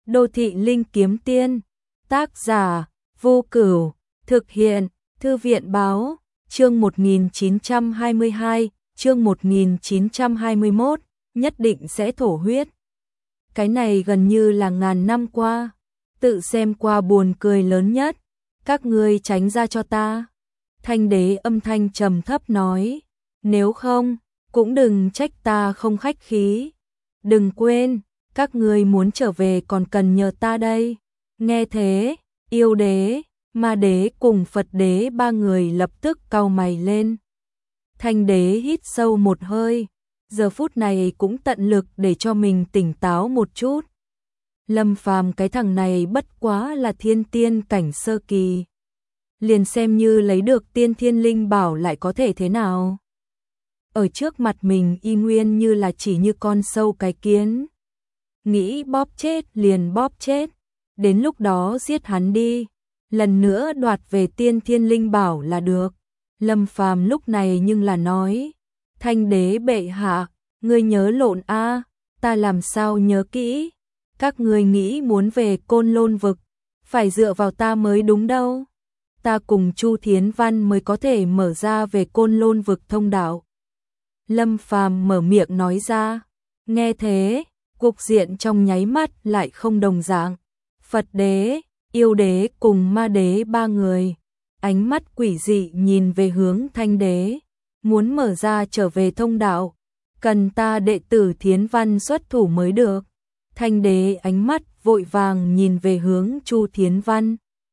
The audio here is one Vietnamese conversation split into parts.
Đô thị linh kiếm tiên, tác giả, Vô Cửu, thực hiện, Thư viện báo, chương 1922, chương 1921, nhất định sẽ thổ huyết. Cái này gần như là ngàn năm qua, tự xem qua buồn cười lớn nhất, các ngươi tránh ra cho ta. Thanh đế âm thanh trầm thấp nói, nếu không, cũng đừng trách ta không khách khí. Đừng quên, các ngươi muốn trở về còn cần nhờ ta đây. Nghe thế, yêu đế, ma đế cùng Phật đế ba người lập tức cau mày lên. Thanh đế hít sâu một hơi, giờ phút này cũng tận lực để cho mình tỉnh táo một chút. Lâm Phàm cái thằng này bất quá là thiên tiên cảnh sơ kỳ. Liền xem như lấy được tiên thiên linh bảo lại có thể thế nào. Ở trước mặt mình y nguyên như là chỉ như con sâu cái kiến. Nghĩ bóp chết liền bóp chết, đến lúc đó giết hắn đi, lần nữa đoạt về tiên thiên linh bảo là được. Lâm Phàm lúc này nhưng là nói, Thanh đế bệ hạ, ngươi nhớ lộn a, ta làm sao nhớ kỹ, các ngươi nghĩ muốn về Côn Lôn vực, phải dựa vào ta mới đúng đâu. Ta cùng Chu Thiến Văn mới có thể mở ra về Côn Lôn vực thông đạo. Lâm Phàm mở miệng nói ra, nghe thế, cục diện trong nháy mắt lại không đồng dạng. Phật đế, yêu đế cùng ma đế ba người, ánh mắt quỷ dị nhìn về hướng Thanh đế, muốn mở ra trở về thông đạo, cần ta đệ tử Thiến Văn xuất thủ mới được. Thanh đế ánh mắt vội vàng nhìn về hướng Chu Thiến Văn,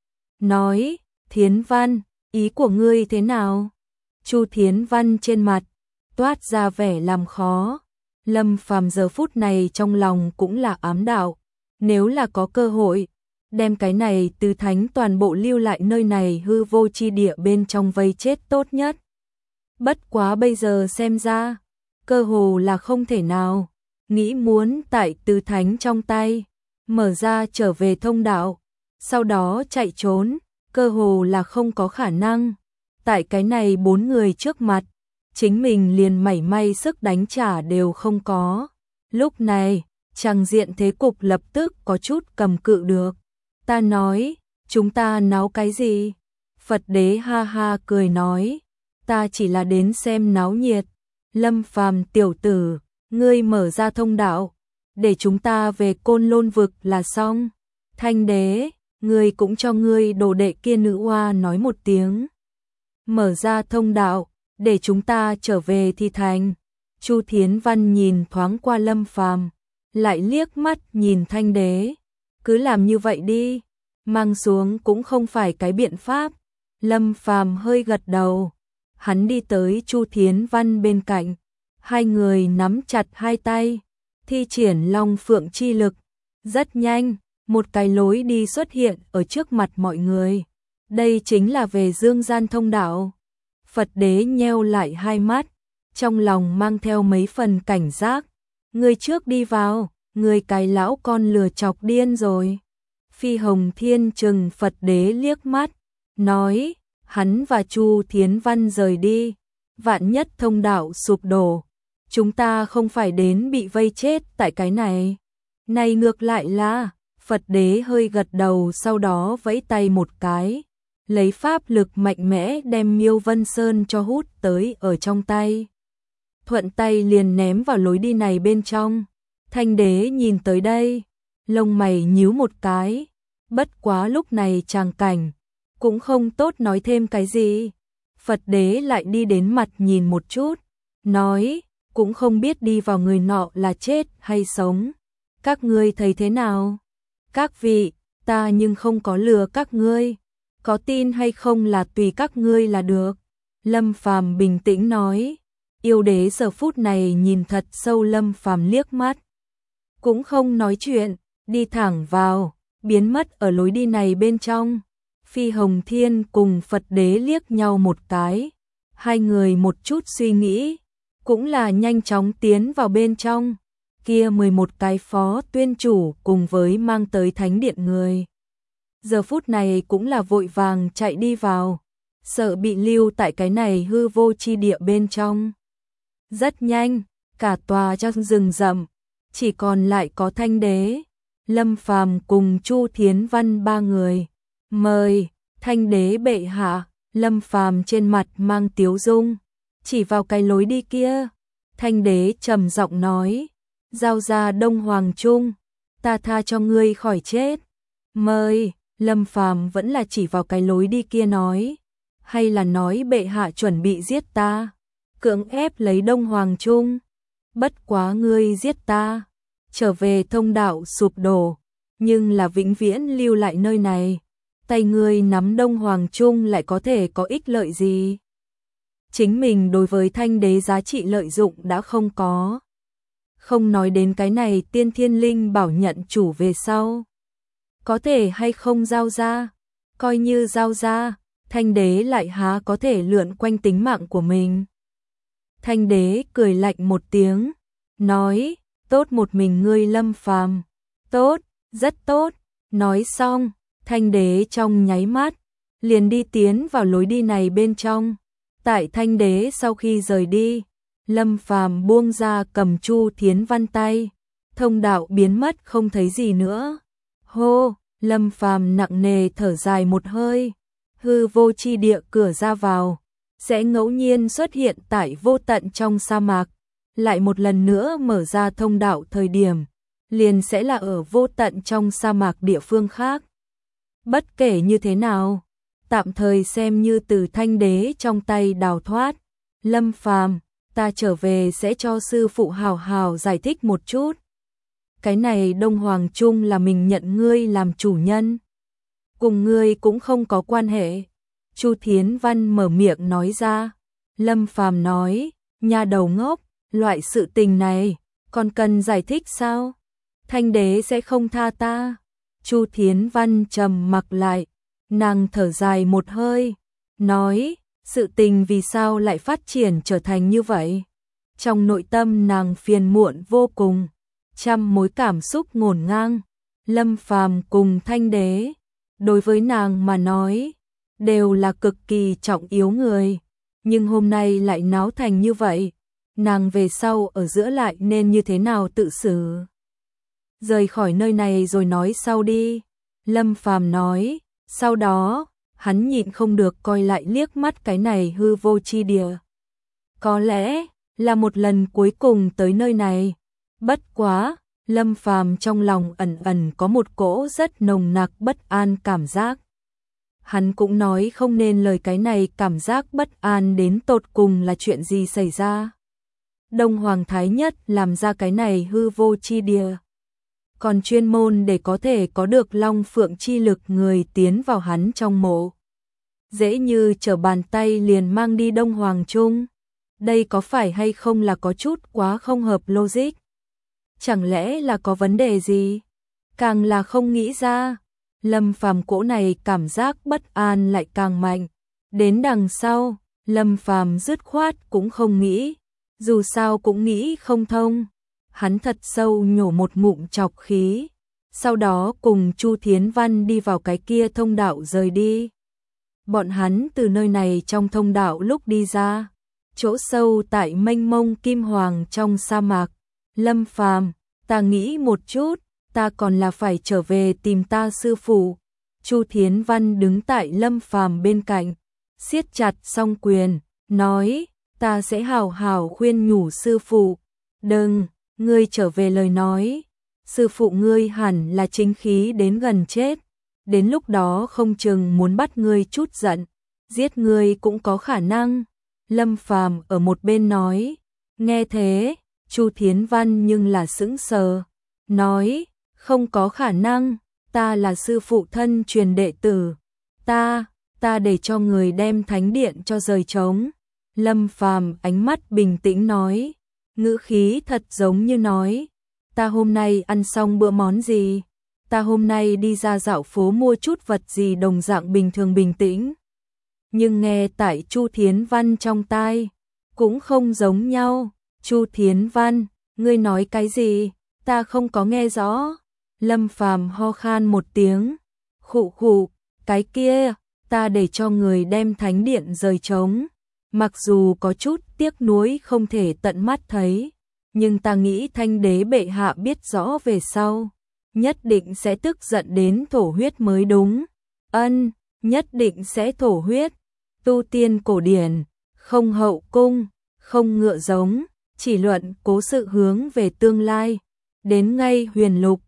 nói, Thiến Văn, ý của ngươi thế nào? Chu Thiến Văn trên mặt toát ra vẻ làm khó. Lâm Phàm giờ phút này trong lòng cũng là ám đạo, nếu là có cơ hội, đem cái này tứ thánh toàn bộ lưu lại nơi này hư vô chi địa bên trong vây chết tốt nhất. Bất quá bây giờ xem ra, cơ hồ là không thể nào, nghĩ muốn tại tứ thánh trong tay, mở ra trở về thông đạo, sau đó chạy trốn, cơ hồ là không có khả năng. Tại cái này bốn người trước mặt, chính mình liền mảy may sức đánh trả đều không có. Lúc này, tràng diện thế cục lập tức có chút cầm cự được. Ta nói, chúng ta náo cái gì? Phật đế ha ha cười nói, ta chỉ là đến xem náo nhiệt. Lâm Phàm tiểu tử, ngươi mở ra thông đạo, để chúng ta về Côn Lôn vực là xong. Thanh đế, ngươi cũng cho ngươi đồ đệ kia nữ oa nói một tiếng. Mở ra thông đạo, để chúng ta trở về thì thành. Chu Thiến Văn nhìn thoáng qua Lâm Phàm, lại liếc mắt nhìn Thanh đế. Cứ làm như vậy đi, mang xuống cũng không phải cái biện pháp. Lâm Phàm hơi gật đầu, hắn đi tới Chu Thiến Văn bên cạnh, hai người nắm chặt hai tay, thi triển Long Phượng chi lực. Rất nhanh, một cái lối đi xuất hiện ở trước mặt mọi người. Đây chính là về Dương Gian thông đạo. Phật đế nheo lại hai mắt, trong lòng mang theo mấy phần cảnh giác. Ngươi trước đi vào, ngươi cái lão con lừa chọc điên rồi. Phi Hồng Thiên trừng Phật đế liếc mắt, nói, hắn và Chu Thiến Văn rời đi, vạn nhất thông đạo sụp đổ, chúng ta không phải đến bị vây chết tại cái này. Này ngược lại là, Phật đế hơi gật đầu sau đó vẫy tay một cái, lấy pháp lực mạnh mẽ đem Miêu Vân Sơn cho hút tới ở trong tay. Thuận tay liền ném vào lối đi này bên trong. Thanh đế nhìn tới đây, lông mày nhíu một cái, bất quá lúc này tràng cảnh, cũng không tốt nói thêm cái gì. Phật đế lại đi đến mặt nhìn một chút, nói, cũng không biết đi vào người nọ là chết hay sống. Các ngươi thấy thế nào? Các vị, ta nhưng không có lừa các ngươi, có tin hay không là tùy các ngươi là được. Lâm Phàm bình tĩnh nói, yêu đế giờ phút này nhìn thật sâu Lâm Phàm liếc mắt, cũng không nói chuyện, đi thẳng vào, biến mất ở lối đi này bên trong. Phi Hồng Thiên cùng Phật đế liếc nhau một cái, hai người một chút suy nghĩ, cũng là nhanh chóng tiến vào bên trong. Kia 11 cái phó tuyên chủ cùng với mang tới thánh điện người, giờ phút này cũng là vội vàng chạy đi vào, sợ bị lưu tại cái này hư vô chi địa bên trong. Rất nhanh, cả tòa trong rừng rậm, chỉ còn lại có Thanh đế. Lâm Phàm cùng Chu Thiến Văn ba người. Mời, Thanh đế bệ hạ. Lâm Phàm trên mặt mang tiếu dung, chỉ vào cái lối đi kia. Thanh đế trầm giọng nói, giao ra Đông Hoàng Trung, ta tha cho ngươi khỏi chết. Mời. Lâm Phàm vẫn là chỉ vào cái lối đi kia nói, hay là nói bệ hạ chuẩn bị giết ta, cưỡng ép lấy Đông Hoàng Trung. Bất quá ngươi giết ta, trở về thông đạo sụp đổ, nhưng là vĩnh viễn lưu lại nơi này. Tay ngươi nắm Đông Hoàng Trung lại có thể có ích lợi gì? Chính mình đối với Thanh đế giá trị lợi dụng đã không có. Không nói đến cái này Tiên Thiên Linh bảo nhận chủ về sau, có thể hay không giao ra, coi như giao ra, Thanh đế lại há có thể lượn quanh tính mạng của mình. Thanh đế cười lạnh một tiếng, nói, tốt một mình ngươi Lâm Phàm, tốt, rất tốt. Nói xong, Thanh đế trong nháy mắt liền đi tiến vào lối đi này bên trong. Tại Thanh đế sau khi rời đi, Lâm Phàm buông ra cầm Chu Thiến Văn tay, thông đạo biến mất không thấy gì nữa. Hô, Lâm Phàm nặng nề thở dài một hơi. Hư vô chi địa cửa ra vào sẽ ngẫu nhiên xuất hiện tại vô tận trong sa mạc, lại một lần nữa mở ra thông đạo thời điểm, liền sẽ là ở vô tận trong sa mạc địa phương khác. Bất kể như thế nào, tạm thời xem như từ Thanh đế trong tay đào thoát. Lâm Phàm, ta trở về sẽ cho sư phụ hào hào giải thích một chút. Cái này Đông Hoàng Trung là mình nhận ngươi làm chủ nhân, cùng ngươi cũng không có quan hệ. Chu Thiến Văn mở miệng nói ra. Lâm Phàm nói, nha đầu ngốc, loại sự tình này còn cần giải thích sao? Thanh đế sẽ không tha ta. Chu Thiến Văn trầm mặc lại, nàng thở dài một hơi, nói, sự tình vì sao lại phát triển trở thành như vậy? Trong nội tâm nàng phiền muộn vô cùng, trăm mối cảm xúc ngổn ngang. Lâm Phàm cùng Thanh đế, đối với nàng mà nói, đều là cực kỳ trọng yếu người, nhưng hôm nay lại náo thành như vậy, nàng về sau ở giữa lại nên như thế nào tự xử? Rời khỏi nơi này rồi nói sau đi. Lâm Phàm nói, sau đó, hắn nhịn không được coi lại liếc mắt cái này hư vô chi địa. Có lẽ là một lần cuối cùng tới nơi này. Bất quá, Lâm Phàm trong lòng ẩn ẩn có một cỗ rất nồng nặc bất an cảm giác. Hắn cũng nói không nên lời, cái này cảm giác bất an đến tột cùng là chuyện gì xảy ra. Đông Hoàng Thái Nhất làm ra cái này hư vô chi địa, còn chuyên môn để có thể có được Long Phượng chi lực người tiến vào hắn trong mộ, dễ như trở bàn tay liền mang đi Đông Hoàng Trung. Đây có phải hay không là có chút quá không hợp logic? Chẳng lẽ là có vấn đề gì? Càng là không nghĩ ra, Lâm Phàm cỗ này cảm giác bất an lại càng mạnh. Đến đằng sau, Lâm Phàm dứt khoát cũng không nghĩ, dù sao cũng nghĩ không thông. Hắn thật sâu nhổ một ngụm trọc khí, sau đó cùng Chu Thiến Văn đi vào cái kia thông đạo rời đi. Bọn hắn từ nơi này trong thông đạo lúc đi ra, chỗ sâu tại mênh mông kim hoàng trong sa mạc. Lâm Phàm, ta nghĩ một chút, ta còn là phải trở về tìm ta sư phụ. Chu Thiến Văn đứng tại Lâm Phàm bên cạnh, siết chặt song quyền, nói, ta sẽ hào hào khuyên nhủ sư phụ. Đừng, ngươi trở về lời nói, sư phụ ngươi hẳn là chính khí đến gần chết, đến lúc đó không chừng muốn bắt ngươi chút giận, giết ngươi cũng có khả năng. Lâm Phàm ở một bên nói. Nghe thế, Chu Thiến Văn nhưng là sững sờ, nói, không có khả năng, ta là sư phụ thân truyền đệ tử, ta để cho người đem thánh điện cho rời trống. Lâm Phàm ánh mắt bình tĩnh nói, ngữ khí thật giống như nói, ta hôm nay ăn xong bữa món gì, ta hôm nay đi ra dạo phố mua chút vật gì, đồng dạng bình thường bình tĩnh. Nhưng nghe tại Chu Thiến Văn trong tai, cũng không giống nhau. Chu Thiến Văn, ngươi nói cái gì? Ta không có nghe rõ. Lâm Phàm ho khan một tiếng, khụ khụ, cái kia, ta để cho người đem thánh điện rời trống. Mặc dù có chút tiếc nuối không thể tận mắt thấy, nhưng ta nghĩ Thanh đế bệ hạ biết rõ về sau, nhất định sẽ tức giận đến thổ huyết mới đúng. Ân, nhất định sẽ thổ huyết. Tu tiên cổ điển, không hậu cung, không ngựa giống, chỉ luận cố sự hướng về tương lai. Đến ngay huyền lục,